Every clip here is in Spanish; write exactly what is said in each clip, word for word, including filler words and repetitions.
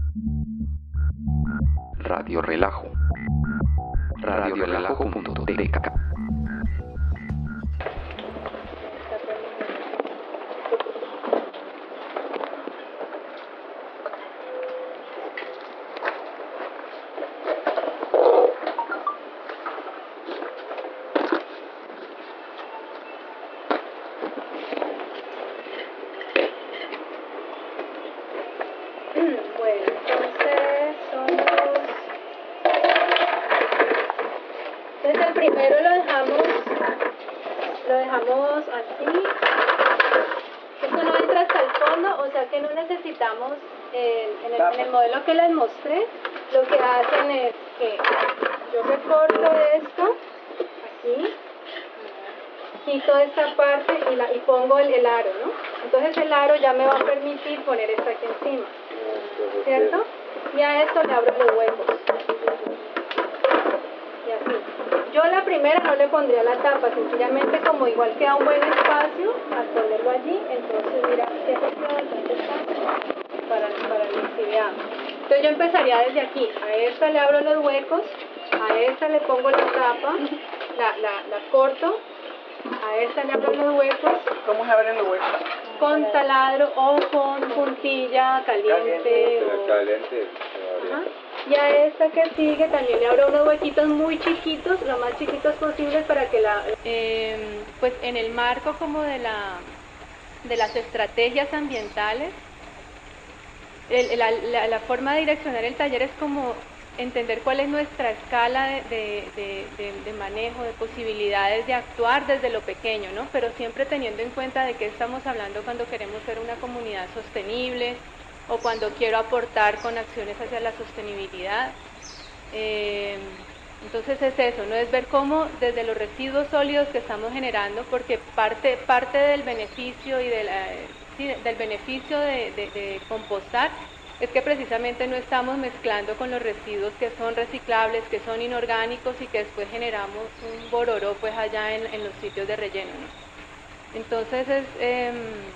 Radio Relajo. radio relajo punto t k. En el modelo que les mostré, lo que hacen es que yo recorto esto aquí, quito esta parte y, la, y pongo el, el aro, ¿no? Entonces el aro ya me va a permitir poner esto aquí encima, ¿cierto? Y a esto le abro los huecos. Y así. Yo la primera no le pondría la tapa, sencillamente como igual queda un buen espacio, al ponerlo allí, entonces mira, siempre queda bastante espacio para, para el lixiviado. Entonces yo empezaría desde aquí, a esta le abro los huecos, a esta le pongo la tapa, la, la, la corto, a esta le abro los huecos. ¿Cómo se abren los huecos? Con taladro o con puntilla caliente. Caliente, o... caliente. Ajá. Y a esta que sigue también le abro unos huequitos muy chiquitos, lo más chiquitos posibles para que la... Eh, pues en el marco como de, la, de las estrategias ambientales, el, la, la, la forma de direccionar el taller es como entender cuál es nuestra escala de, de, de, de, de manejo, de posibilidades de actuar desde lo pequeño, ¿no? Pero siempre teniendo en cuenta de qué estamos hablando cuando queremos ser una comunidad sostenible, o cuando quiero aportar con acciones hacia la sostenibilidad. Eh, entonces es eso, ¿no? Es ver cómo desde los residuos sólidos que estamos generando, porque parte, parte del beneficio y de la, sí, del beneficio de, de, de compostar es que precisamente no estamos mezclando con los residuos que son reciclables, que son inorgánicos y que después generamos un bororó pues allá en, en los sitios de relleno, ¿no? Entonces es eh,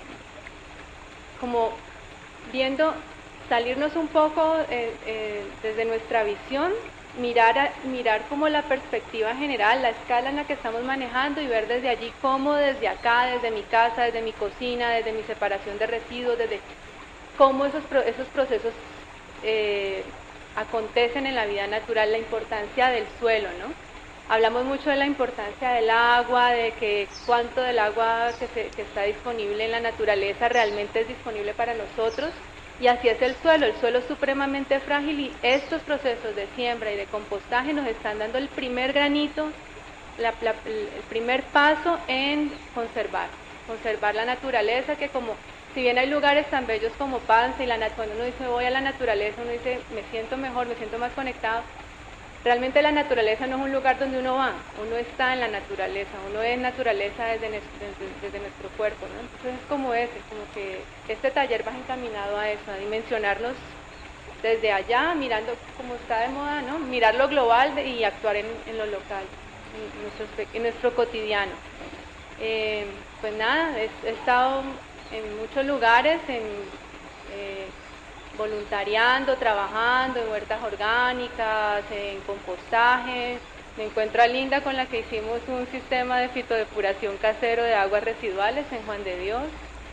como viendo, salirnos un poco eh, eh, desde nuestra visión, mirar, a, mirar como la perspectiva general, la escala en la que estamos manejando y ver desde allí cómo desde acá, desde mi casa, desde mi cocina, desde mi separación de residuos, desde cómo esos, esos procesos eh, acontecen en la vida natural, la importancia del suelo, ¿no? Hablamos mucho de la importancia del agua, de que cuánto del agua que, se, que está disponible en la naturaleza realmente es disponible para nosotros, y así es el suelo. El suelo es supremamente frágil y estos procesos de siembra y de compostaje nos están dando el primer granito, la, la, el primer paso en conservar, conservar la naturaleza, que como, si bien hay lugares tan bellos como Pance, y la, cuando uno dice voy a la naturaleza, uno dice me siento mejor, me siento más conectado. Realmente la naturaleza no es un lugar donde uno va, uno está en la naturaleza, uno es naturaleza desde, desde, desde nuestro cuerpo, ¿no? Entonces es como ese, como que este taller va encaminado a eso, a dimensionarnos desde allá, mirando como está de moda, ¿no? Mirar lo global de, y actuar en, en lo local, en nuestro, en nuestro cotidiano. Eh, pues nada, he, he estado en muchos lugares, en... Eh, voluntariando, trabajando en huertas orgánicas, en compostaje. Me encuentro a Linda, con la que hicimos un sistema de fitodepuración casero de aguas residuales en Juan de Dios.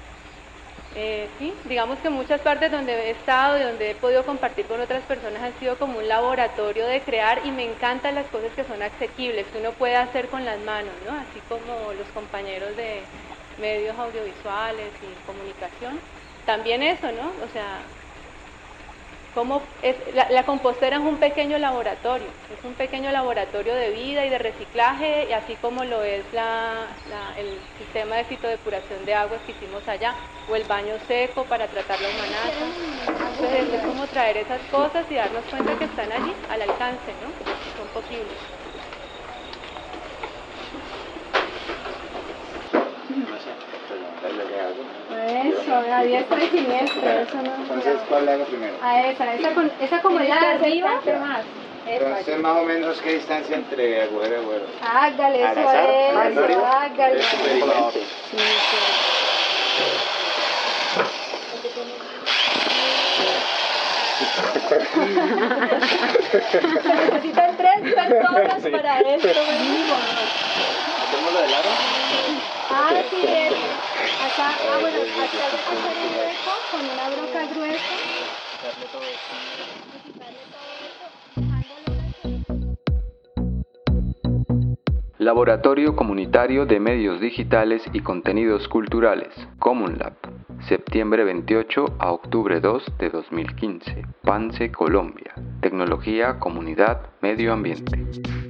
Eh, sí, digamos que muchas partes donde he estado y donde he podido compartir con otras personas han sido como un laboratorio de crear, y me encantan las cosas que son asequibles, que uno puede hacer con las manos, ¿no? Así como los compañeros de medios audiovisuales y comunicación. También eso, ¿no? O sea, Como es, la, la compostera es un pequeño laboratorio, es un pequeño laboratorio de vida y de reciclaje, y así como lo es la, la, el sistema de fitodepuración de aguas que hicimos allá, o el baño seco para tratar la humanaza. Entonces es como traer esas cosas y darnos cuenta que están allí, al alcance, ¿no? Son posibles. Eso, a diestra y siniestra, eso no. Entonces, ¿cuál le hago primero? A esa, esa, con, esa como es la de arriba. Más. Entonces, más o menos, ¿qué distancia entre agujero y agujero? Hágale, Al eso azar, es, aleatorio. hágale. Es experimento. Sí, sí. Se necesitan tres personas para esto. ¿Hacemos lo del aro? Ah, sí, es. Acá, ah, bueno, acá hay que hacer el hueco con una broca gruesa. Quitarle todo esto. Quitarle todo esto, dejándolo así. Laboratorio Comunitario de Medios Digitales y Contenidos Culturales, CommonLab, septiembre veintiocho a octubre dos de dos mil quince, Pance, Colombia. Tecnología, comunidad, medio ambiente.